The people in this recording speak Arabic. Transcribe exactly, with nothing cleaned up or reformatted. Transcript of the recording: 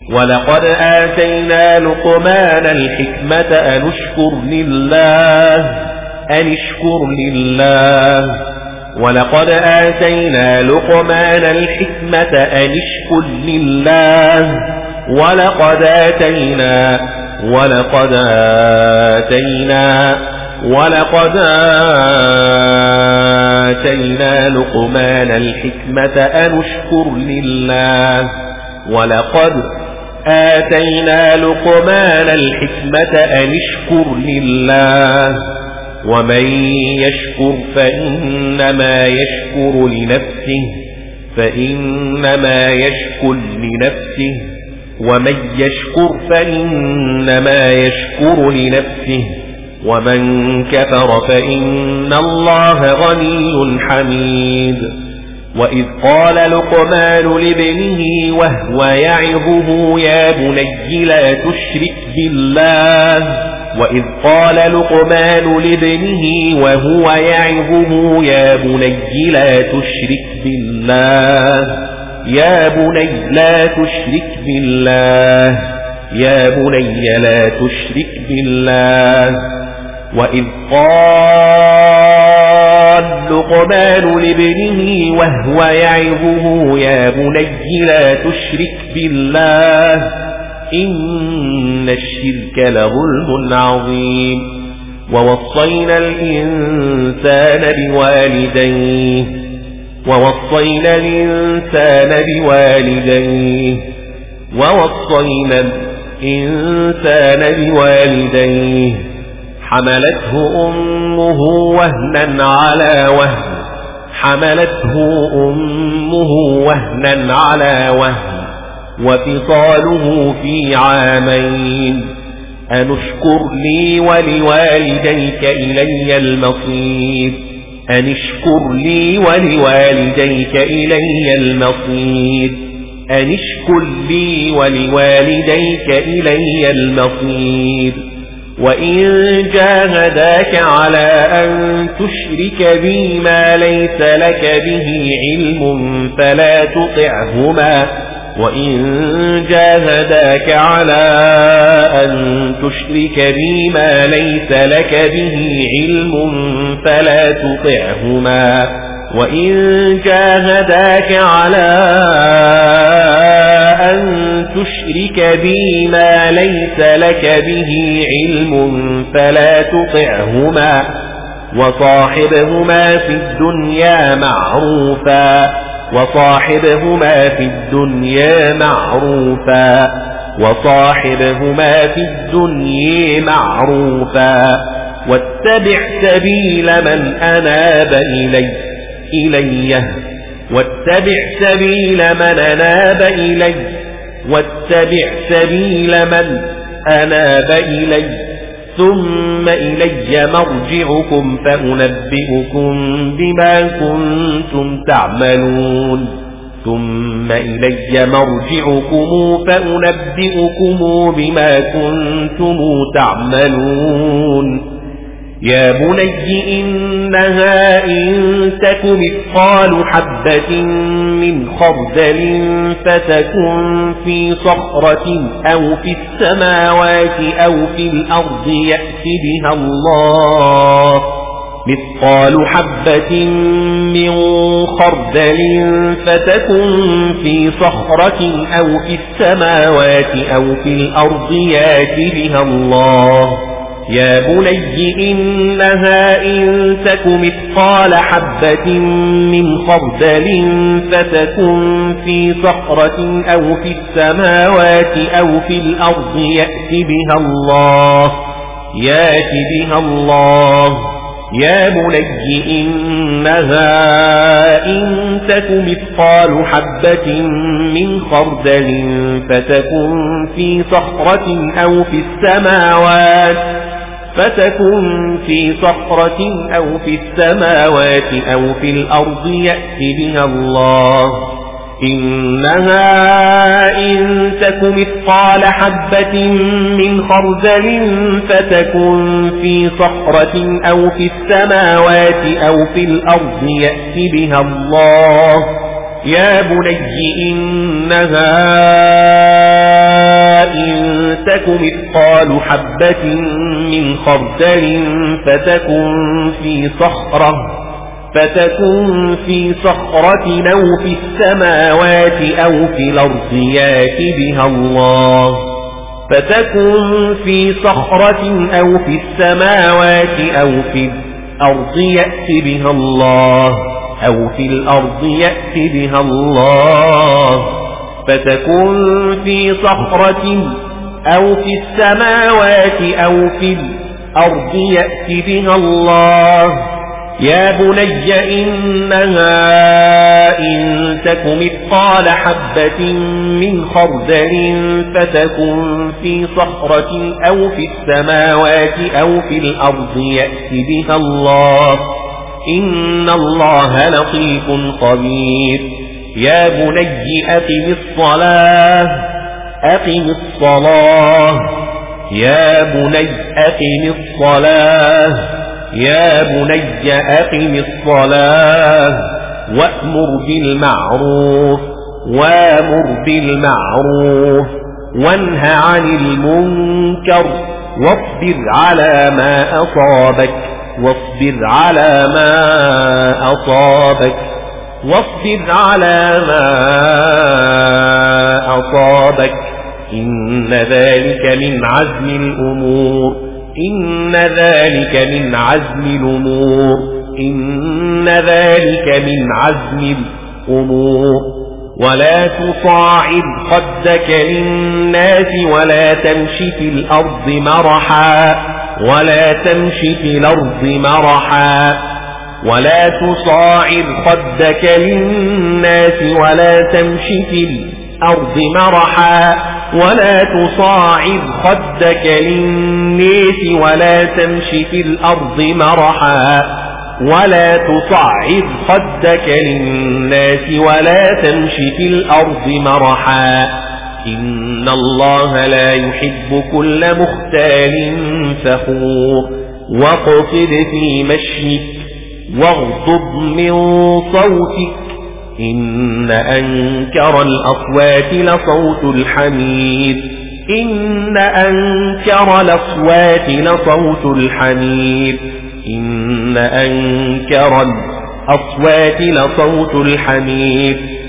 ولقد آتينا لقمان الحكمة أن اشكر لله أن اشكر لله ولقد آتينا لقمان الحكمة أن اشكر لله ولقد آتينا ولقد آتينا ولقد آتينا لقمان الحكمة أن اشكر لله ولقد آتينا لقمان الحكمة أن اشكر لله ومن يشكر فإنما يشكر لنفسه فإنما يشكر لنفسه ومن يشكر فإنما يشكر لنفسه ومن كفر فإن الله غني حميد. وإذ قال لقمان لابنه وهو يعظه يا بني لا تشرك بالله وإذ قال لقمان لابنه وهو يعظه يا بني لا تشرك بالله يا بني لا تشرك بالله يا بني لا تشرك بالله. وإذ قال لقمان لابنه وهو يعظه يا بني لا تشرك بالله إن الشرك لظلم عظيم. ووصينا الإنسان بوالديه ووصينا الإنسان بوالديه ووصينا الإنسان بوالديه حملته أمه وهنا على وهن حملته أمه وهنا على وهن وفصاله في عامين أن اشكر لي ولوالديك إلي المصير أن اشكر لي ولوالديك إلي المصير أن اشكر لي ولوالديك إلي المصير. وإن جاهداك على أن تشرك بي ما ليس لك به علم فلا تطعهما وإن جاهداك على أن تشرك بي ما ليس لك به علم فلا تطعهما وإن جاهداك على أن تشرك بي ما ليس لك به علم فلا تطعهما وصاحبهما في الدنيا معروفا وصاحبهما في الدنيا معروفا وصاحبهما في الدنيا معروفا واتبع سبيل من أناب إلي إليه واتبع سبيل من أناب إلي واتبع سبيل من أناب إلي ثم إلي مرجعكم فأنبئكم بما كنتم تعملون ثم إلي مرجعكم فأنبئكم بما كنتم تعملون. يا بني إنها إن تك مثقال حبة من خردل فتكن في صخرة أو في السماوات أو في الأرض يأت بها الله مثقال حبة من خردل فتكن في صخرة أو في السماوات أو في الأرض يأت بها الله. يا بني إنها إن تك مثقال حبة من خردل فتكن في صخرة أو في السماوات أو في الأرض يأت بها الله يأت بها الله. يا بني إنها إن تك مثقال حبة من خردل فتكن في صخرة أو في السماوات فتكن في صخرة أو في السماوات أو في الأرض يأت بها الله. إنها إن تك مثقال حبة من خردل فتكن في صخرة أو في السماوات أو في الأرض يأت بها الله. يا بني إنها تك مثقال حبة من خردل فتكن في صخرة فتكن في صخرة أو في السماوات أو في الأرض يأت بها الله فتكن في صخرة أو في السماوات أو في الأرض يأت بها الله أو في الأرض يأت بها الله فتكن في صخرة أو في السماوات أو في الأرض يأت بها الله يا بني إنها إن تك مثقال حبة من خردل فتكن في صخرة أو في السماوات أو في الأرض يأت بها الله إن الله لطيف خبير يا بني أقم الصلاة أقم الصلاة يا بني أقم الصلاة يا بني أقم الصلاة وأمر بالمعروف وأمر بالمعروف وانهى عن المنكر واصبر على ما أصابك واصبر على ما أصابك واصبر على ما أصابك إن ذلك من عزم الأمور إن ذلك من عزم الأمور إن ذلك من عزم الأمور ولا تصاعد خدك للناس ولا تمشي في الأرض مرحا ولا تمشي في الأرض مرحا ولا تصاعد خدك للناس ولا تمشي في الأرض مرحا ولا تصاعد خدك للناس ولا تمشي في الأرض مرحا ولا تصعد خدك للناس ولا تمشي في الأرض مرحا إن الله لا يحب كل مختال فخور واقصد في مشيك واغضب من صوتك إن أنكر الأصوات لصوت الحمير إن أنكر الأصوات لصوت الحمير إن أنكر الأصوات لصوت الحمير